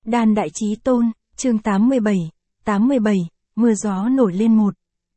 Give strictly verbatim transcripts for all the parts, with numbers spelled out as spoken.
Đan Đại Chí Tôn, chương tám mươi bảy, tám mươi bảy, mưa gió nổi lên một.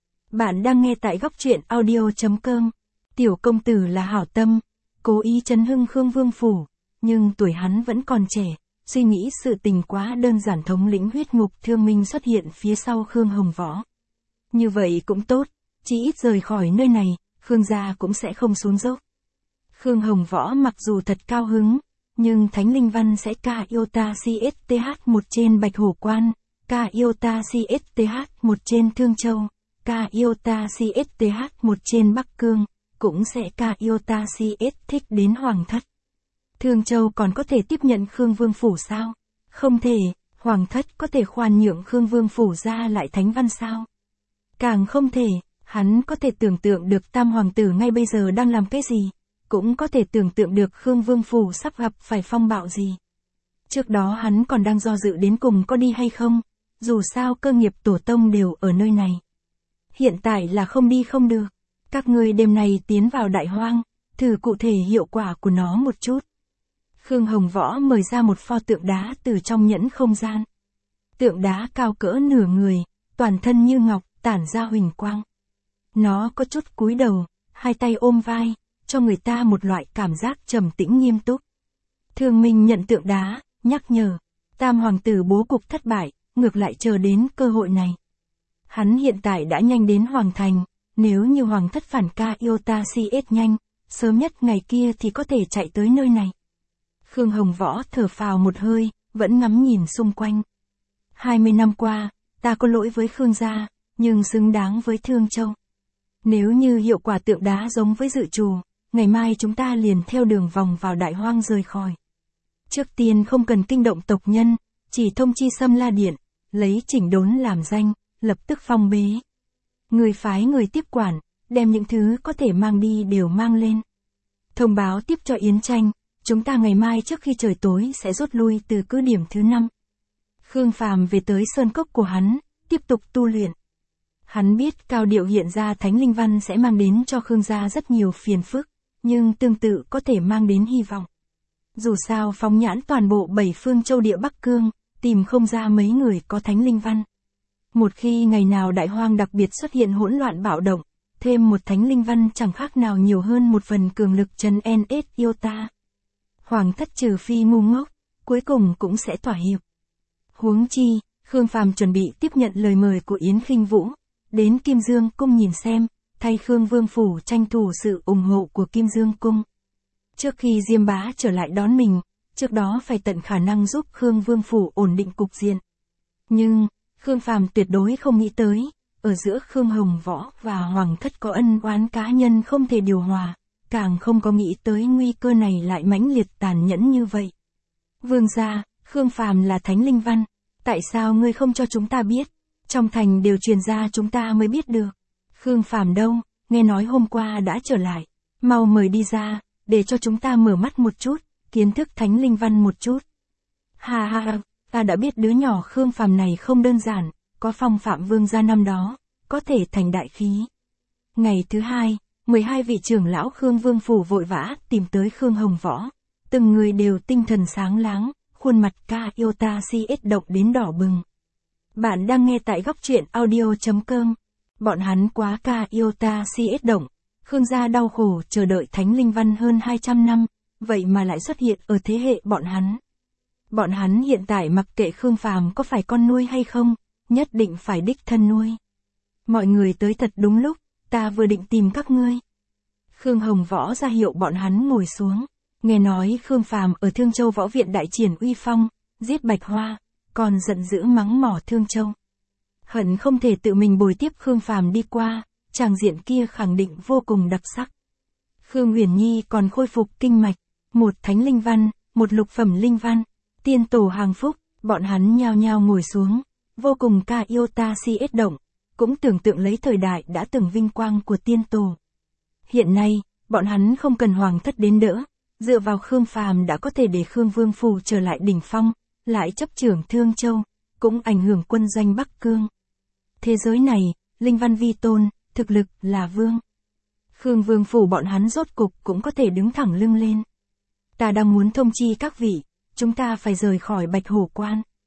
Bạn đang nghe tại góc truyện audio.com. Tiểu công tử là hảo tâm, cố ý chấn hưng Khương Vương Phủ, nhưng tuổi hắn vẫn còn trẻ, suy nghĩ sự tình quá đơn giản. Thống lĩnh huyết ngục Thương Minh xuất hiện phía sau Khương Hồng Võ. Như vậy cũng tốt, chỉ ít rời khỏi nơi này, Khương gia cũng sẽ không xuống dốc. Khương Hồng Võ mặc dù thật cao hứng, nhưng Thánh Linh Văn sẽ ca iota cSTH một trên Bạch Hổ Quan, ca iota cSTH một trên Thương Châu, ca iota cSTH một trên Bắc Cương, cũng sẽ ca iota CS thích đến Hoàng Thất. Thương Châu còn có thể tiếp nhận Khương Vương Phủ sao? Không thể. Hoàng Thất có thể khoan nhượng Khương Vương Phủ ra lại Thánh Văn sao? Càng không thể. Hắn có thể tưởng tượng được Tam Hoàng tử ngay bây giờ đang làm cái gì, cũng có thể tưởng tượng được Khương Vương Phủ sắp gặp phải phong bạo gì. Trước đó hắn còn đang do dự đến cùng có đi hay không, dù sao cơ nghiệp tổ tông đều ở nơi này. Hiện tại là không đi không được. Các ngươi đêm nay tiến vào Đại Hoang, thử cụ thể hiệu quả của nó một chút. Khương Hồng Võ mời ra một pho tượng đá từ trong nhẫn không gian. Tượng đá cao cỡ nửa người, toàn thân như ngọc, tản ra huỳnh quang. Nó có chút cúi đầu, hai tay ôm vai, cho người ta một loại cảm giác trầm tĩnh nghiêm túc. Thương Minh nhận tượng đá, nhắc nhở, Tam Hoàng tử bố cục thất bại, ngược lại chờ đến cơ hội này. Hắn hiện tại đã nhanh đến Hoàng Thành, nếu như Hoàng Thất phản ca iota CS nhanh, sớm nhất ngày kia thì có thể chạy tới nơi này. Khương Hồng Võ thở phào một hơi, vẫn ngắm nhìn xung quanh. hai mươi năm qua, ta có lỗi với Khương gia, nhưng xứng đáng với Thương Châu. Nếu như hiệu quả tượng đá giống với dự trù, ngày mai chúng ta liền theo đường vòng vào Đại Hoang rời khỏi. Trước tiên không cần kinh động tộc nhân, chỉ thông chi Sâm La Điện, lấy Chỉnh Đốn làm danh, lập tức phong bế. Người phái người tiếp quản, đem những thứ có thể mang đi đều mang lên. Thông báo tiếp cho Yến Tranh, chúng ta ngày mai trước khi trời tối sẽ rút lui từ cứ điểm thứ năm. Khương Phàm về tới sơn cốc của hắn, tiếp tục tu luyện. Hắn biết cao điệu hiện ra Thánh Linh Văn sẽ mang đến cho Khương gia rất nhiều phiền phức, nhưng tương tự có thể mang đến hy vọng. Dù sao phóng nhãn toàn bộ bảy phương châu địa Bắc Cương, tìm không ra mấy người có Thánh Linh Văn. Một khi ngày nào Đại Hoang đặc biệt xuất hiện hỗn loạn bạo động, thêm một Thánh Linh Văn chẳng khác nào nhiều hơn một phần cường lực trấn en ét iota. Hoàng Thất trừ phi ngu ngốc, cuối cùng cũng sẽ thỏa hiệp. Huống chi, Khương Phàm chuẩn bị tiếp nhận lời mời của Yến Khinh Vũ, đến Kim Dương Cung nhìn xem, thay Khương Vương Phủ tranh thủ sự ủng hộ của Kim Dương Cung. Trước khi Diêm Bá trở lại đón mình, trước đó phải tận khả năng giúp Khương Vương Phủ ổn định cục diện. Nhưng, Khương Phàm tuyệt đối không nghĩ tới, ở giữa Khương Hồng Võ và Hoàng Thất có ân oán cá nhân không thể điều hòa, càng không có nghĩ tới nguy cơ này lại mãnh liệt tàn nhẫn như vậy. Vương gia, Khương Phàm là Thánh Linh Văn, tại sao ngươi không cho chúng ta biết? Trong thành đều truyền ra chúng ta mới biết được. Khương Phàm đâu, nghe nói hôm qua đã trở lại, mau mời đi ra, để cho chúng ta mở mắt một chút, kiến thức Thánh Linh Văn một chút. Ha ha ha, ta đã biết đứa nhỏ Khương Phàm này không đơn giản, có phong phạm vương gia năm đó, có thể thành đại khí. Ngày thứ hai, mười hai vị trưởng lão Khương Vương Phủ vội vã tìm tới Khương Hồng Võ, từng người đều tinh thần sáng láng, khuôn mặt ca iota CS động đến đỏ bừng. Bạn đang nghe tại góc truyện audio.com. Bọn hắn quá ca iota CS động, Khương gia đau khổ chờ đợi Thánh Linh Văn hơn hai trăm năm, vậy mà lại xuất hiện ở thế hệ bọn hắn. Bọn hắn hiện tại mặc kệ Khương Phàm có phải con nuôi hay không, nhất định phải đích thân nuôi. Mọi người tới thật đúng lúc, ta vừa định tìm các ngươi. Khương Hồng Võ ra hiệu bọn hắn ngồi xuống, nghe nói Khương Phàm ở Thương Châu võ viện đại triển uy phong, giết Bạch Hoa, còn giận dữ mắng mỏ Thương Châu. Hận không thể tự mình bồi tiếp Khương Phàm đi qua, tràng diện kia khẳng định vô cùng đặc sắc. Khương Huyền Nhi còn khôi phục kinh mạch, một Thánh Linh Văn, một lục phẩm Linh Văn, tiên tổ hàng phúc, bọn hắn nhao nhao ngồi xuống, vô cùng ca iota CS động, cũng tưởng tượng lấy thời đại đã từng vinh quang của tiên tổ. Hiện nay, bọn hắn không cần Hoàng Thất đến đỡ, dựa vào Khương Phàm đã có thể để Khương Vương Phủ trở lại đỉnh phong, lại chấp trưởng Thương Châu, cũng ảnh hưởng quân doanh Bắc Cương. Thế giới này, Linh Văn vi tôn, thực lực là vương. Khương Vương Phủ bọn hắn rốt cục cũng có thể đứng thẳng lưng lên. Ta đang muốn thông chi các vị, chúng ta phải rời khỏi Bạch Hổ Quan.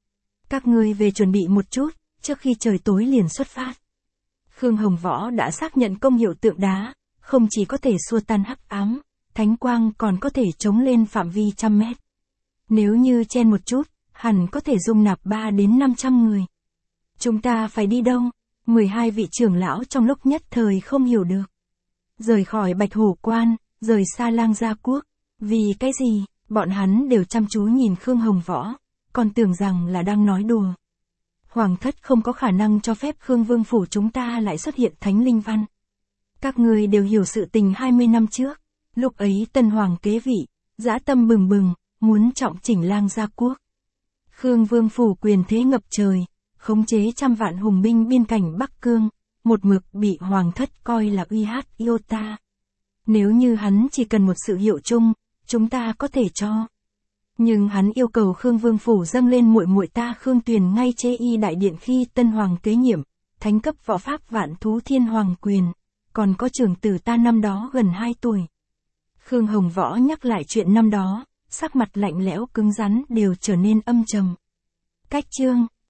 Các ngươi về chuẩn bị một chút, trước khi trời tối liền xuất phát. Khương Hồng Võ đã xác nhận công hiệu tượng đá, không chỉ có thể xua tan hắc ám, thánh quang còn có thể chống lên phạm vi trăm mét. Nếu như chen một chút, hẳn có thể dung nạp ba đến năm trăm người. Chúng ta phải đi đâu? mười hai vị trưởng lão trong lúc nhất thời không hiểu được. Rời khỏi Bạch Hổ Quan, rời xa Lang Gia Quốc. Vì cái gì? Bọn hắn đều chăm chú nhìn Khương Hồng Võ, còn tưởng rằng là đang nói đùa. Hoàng thất không có khả năng cho phép Khương Vương phủ chúng ta lại xuất hiện thánh linh văn. Các người đều hiểu sự tình hai mươi năm trước, lúc ấy Tân Hoàng kế vị, dã tâm bừng bừng, muốn trọng chỉnh Lang Gia Quốc. Khương Vương phủ quyền thế ngập trời, khống chế trăm vạn hùng binh biên cảnh Bắc Cương, một mực bị Hoàng thất coi là uy hát iota. Nếu như hắn chỉ cần một sự hiệu chung, chúng ta có thể cho. Nhưng hắn yêu cầu Khương Vương phủ dâng lên muội muội ta Khương Tuyền ngay chế y đại điện khi Tân Hoàng kế nhiệm, thánh cấp võ pháp vạn thú thiên hoàng quyền, còn có trưởng tử ta năm đó gần hai tuổi. Khương Hồng Võ nhắc lại chuyện năm đó, sắc mặt lạnh lẽo cứng rắn đều trở nên âm trầm. Cách chương